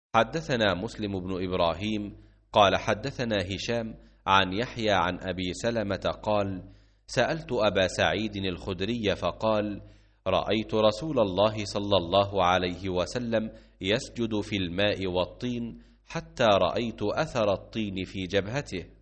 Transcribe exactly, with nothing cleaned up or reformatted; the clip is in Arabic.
حدثنا مسلم بن إبراهيم قال حدثنا هشام عن يحيى عن أبي سلمة قال سألت أبا سعيد الخدري فقال رأيت رسول الله صلى الله عليه وسلم يسجد في الماء والطين حتى رأيت أثر الطين في جبهته.